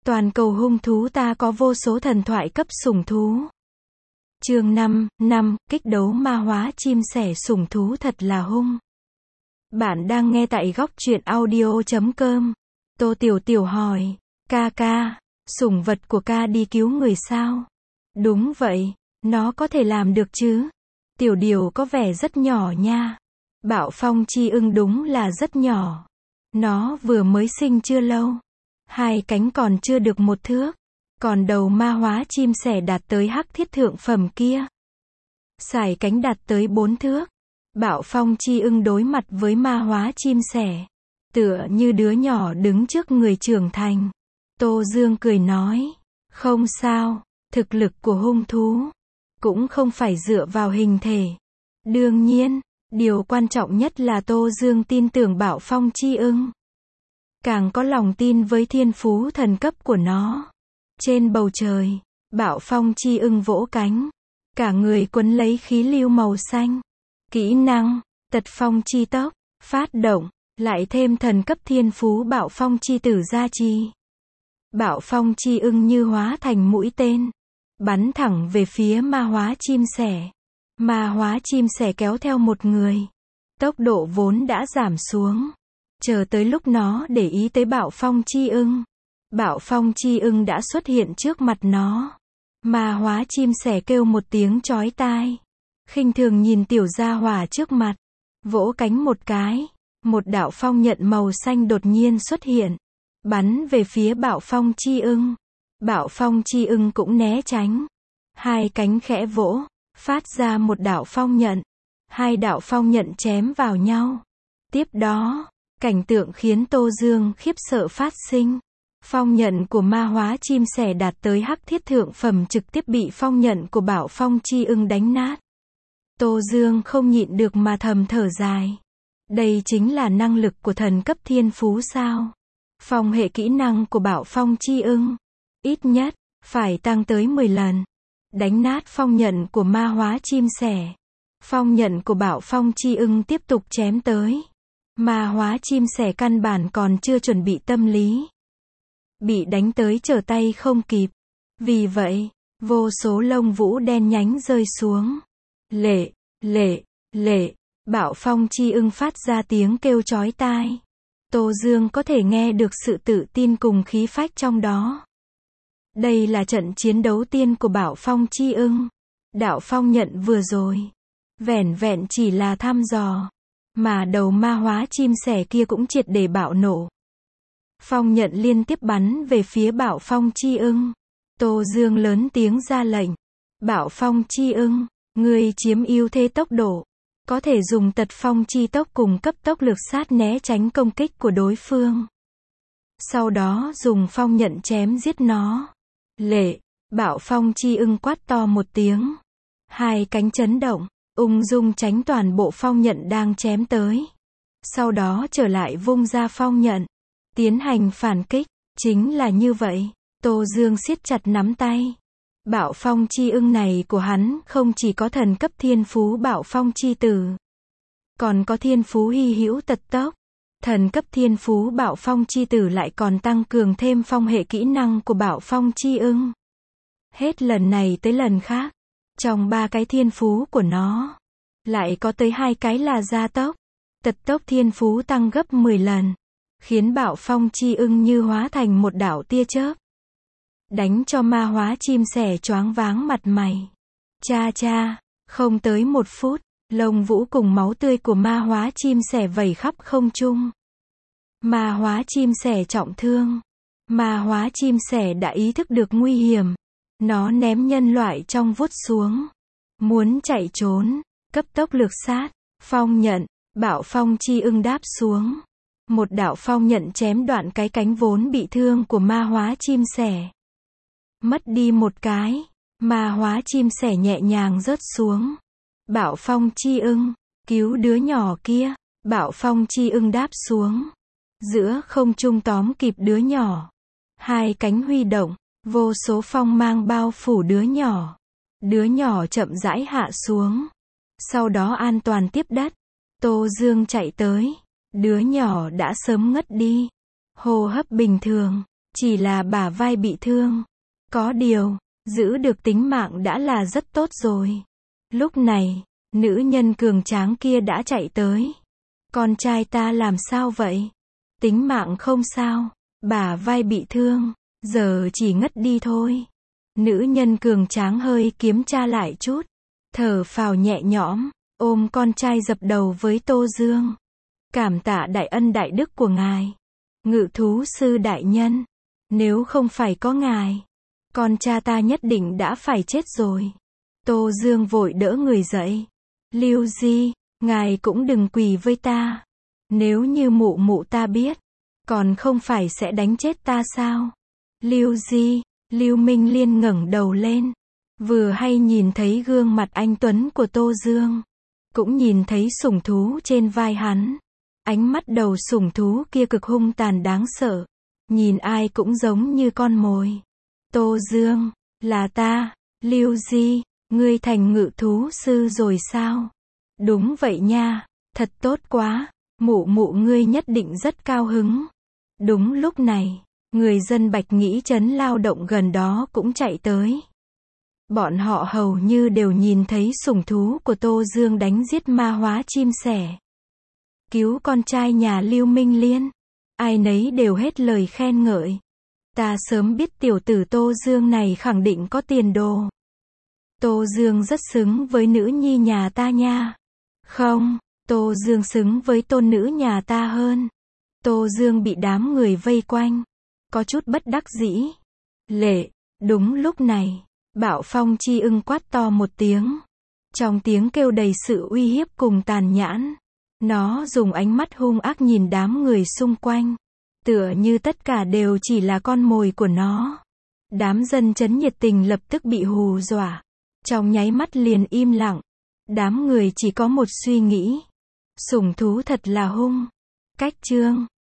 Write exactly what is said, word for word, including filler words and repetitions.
Toàn cầu hung thú ta có vô số thần thoại cấp sủng thú. Chương năm, năm, kích đấu ma hóa chim sẻ sủng thú thật là hung. Bạn đang nghe tại góc truyện audio chấm com. Tô Tiểu Tiểu hỏi, ca ca, sủng vật của ca đi cứu người sao? Đúng vậy, nó có thể làm được chứ? Tiểu Điều có vẻ rất nhỏ nha. Bạo Phong Chi ưng đúng là rất nhỏ. Nó vừa mới sinh chưa lâu. Hai cánh còn chưa được một thước. Còn đầu ma hóa chim sẻ đạt tới hắc thiết thượng phẩm kia. Sải cánh đạt tới bốn thước. Bạo Phong Chi ưng đối mặt với ma hóa chim sẻ. Tựa như đứa nhỏ đứng trước người trưởng thành. Tô Dương cười nói. Không sao, thực lực của hung thú cũng không phải dựa vào hình thể. Đương nhiên, điều quan trọng nhất là Tô Dương tin tưởng Bạo Phong Chi ưng. Càng có lòng tin với thiên phú thần cấp của nó. Trên bầu trời, Bạo Phong Chi ưng vỗ cánh. Cả người quấn lấy khí lưu màu xanh. Kỹ năng, Tật Phong Chi tốc, phát động, lại thêm thần cấp thiên phú Bạo Phong Chi tử gia trì. Bạo Phong Chi ưng như hóa thành mũi tên. Bắn thẳng về phía ma hóa chim sẻ. Ma hóa chim sẻ kéo theo một người. Tốc độ vốn đã giảm xuống. Chờ tới lúc nó để ý tới Bạo Phong Chi ưng. Bạo Phong Chi ưng đã xuất hiện trước mặt nó. Ma hóa chim sẻ kêu một tiếng chói tai. Khinh thường nhìn tiểu gia hỏa trước mặt. Vỗ cánh một cái. Một đạo phong nhận màu xanh đột nhiên xuất hiện. Bắn về phía Bạo Phong Chi ưng. Bạo Phong Chi ưng cũng né tránh. Hai cánh khẽ vỗ. Phát ra một đạo phong nhận. Hai đạo phong nhận chém vào nhau. Tiếp đó, cảnh tượng khiến Tô Dương khiếp sợ phát sinh. Phong nhận của ma hóa chim sẻ đạt tới hắc thiết thượng phẩm trực tiếp bị phong nhận của Bạo Phong Chi ưng đánh nát. Tô Dương không nhịn được mà thầm thở dài. Đây chính là năng lực của thần cấp thiên phú sao? Phong hệ kỹ năng của Bạo Phong Chi ưng, ít nhất, phải tăng tới mười lần. Đánh nát phong nhận của ma hóa chim sẻ. Phong nhận của Bạo Phong Chi ưng tiếp tục chém tới. Ma hóa chim sẻ căn bản còn chưa chuẩn bị tâm lý. Bị đánh tới trở tay không kịp. Vì vậy, vô số lông vũ đen nhánh rơi xuống. Lệ, lệ, lệ, Bạo Phong Chi ưng phát ra tiếng kêu chói tai. Tô Dương có thể nghe được sự tự tin cùng khí phách trong đó. Đây là trận chiến đấu tiên của Bạo Phong Chi ưng. Đạo phong nhận vừa rồi, vẻn vẹn chỉ là thăm dò. Mà đầu ma hóa chim sẻ kia cũng triệt để bạo nổ. Phong nhận liên tiếp bắn về phía Bạo Phong Chi ưng. Tô Dương lớn tiếng ra lệnh. Bạo Phong Chi ưng, ngươi chiếm ưu thế tốc độ. Có thể dùng tật phong chi tốc cùng cấp tốc lực sát né tránh công kích của đối phương. Sau đó dùng phong nhận chém giết nó. Lệ, Bạo Phong Chi ưng quát to một tiếng. Hai cánh chấn động, ung dung tránh toàn bộ phong nhận đang chém tới. Sau đó trở lại vung ra phong nhận. Tiến hành phản kích. Chính là như vậy. Tô Dương siết chặt nắm tay. Bạo Phong Chi ưng này của hắn không chỉ có thần cấp thiên phú Bạo Phong Chi tử. Còn có thiên phú hy hữu tật tốc. Thần cấp thiên phú Bạo Phong Chi tử lại còn tăng cường thêm phong hệ kỹ năng của Bạo Phong Chi ưng. Hết lần này tới lần khác. Trong ba cái thiên phú của nó, lại có tới hai cái là gia tốc. Tật tốc thiên phú tăng gấp mười lần. Khiến Bạo Phong Chi ưng như hóa thành một đạo tia chớp. Đánh cho ma hóa chim sẻ choáng váng mặt mày. Cha cha, không tới một phút, lông vũ cùng máu tươi của ma hóa chim sẻ vẩy khắp không trung. Ma hóa chim sẻ trọng thương. Ma hóa chim sẻ đã ý thức được nguy hiểm. Nó ném nhân loại trong vút xuống. Muốn chạy trốn, cấp tốc lược sát, phong nhận, Bạo Phong Chi ưng đáp xuống. Một đạo phong nhận chém đoạn cái cánh vốn bị thương của ma hóa chim sẻ. Mất đi một cái, ma hóa chim sẻ nhẹ nhàng rớt xuống. Bạo Phong Chi ưng, cứu đứa nhỏ kia. Bạo Phong Chi ưng đáp xuống. Giữa không trung tóm kịp đứa nhỏ. Hai cánh huy động, vô số phong mang bao phủ đứa nhỏ. Đứa nhỏ chậm rãi hạ xuống. Sau đó an toàn tiếp đất. Tô Dương chạy tới. Đứa nhỏ đã sớm ngất đi. Hô hấp bình thường. chỉ là bả vai bị thương. Có điều, giữ được tính mạng đã là rất tốt rồi. Lúc này, nữ nhân cường tráng kia đã chạy tới. Con trai ta làm sao vậy? Tính mạng không sao, bả vai bị thương, giờ chỉ ngất đi thôi. Nữ nhân cường tráng hơi kiểm tra lại chút, thở phào nhẹ nhõm, ôm con trai dập đầu với Tô Dương. Cảm tạ đại ân đại đức của ngài, Ngự thú sư đại nhân. Nếu không phải có ngài, con cha ta nhất định đã phải chết rồi. Tô Dương vội đỡ người dậy. Lưu Di, ngài cũng đừng quỳ với ta. Nếu như mụ mụ ta biết, còn không phải sẽ đánh chết ta sao? Lưu Di, Lưu Minh Liên ngẩng đầu lên, vừa hay nhìn thấy gương mặt anh tuấn của Tô Dương, cũng nhìn thấy sủng thú trên vai hắn. Ánh mắt đầu sủng thú kia cực hung tàn đáng sợ, nhìn ai cũng giống như con mồi. Tô Dương, là ta, Lưu Di, ngươi thành ngự thú sư rồi sao? Đúng vậy nha, thật tốt quá, mụ mụ ngươi nhất định rất cao hứng. Đúng lúc này, người dân Bạch Nghĩ trấn lao động gần đó cũng chạy tới. Bọn họ hầu như đều nhìn thấy sủng thú của Tô Dương đánh giết ma hóa chim sẻ, cứu con trai nhà Lưu Minh Liên. Ai nấy đều hết lời khen ngợi. Ta sớm biết tiểu tử Tô Dương này khẳng định có tiền đồ. Tô Dương rất xứng với nữ nhi nhà ta nha. Không, Tô Dương xứng với tôn nữ nhà ta hơn. Tô Dương bị đám người vây quanh, có chút bất đắc dĩ. Lệ, đúng lúc này, Bạo Phong Chi ưng quát to một tiếng. Trong tiếng kêu đầy sự uy hiếp cùng tàn nhẫn, nó dùng ánh mắt hung ác nhìn đám người xung quanh, tựa như tất cả đều chỉ là con mồi của nó. Đám dân chấn nhiệt tình lập tức bị hù dọa, trong nháy mắt liền im lặng. Đám người chỉ có một suy nghĩ, sủng thú thật là hung. Cách chương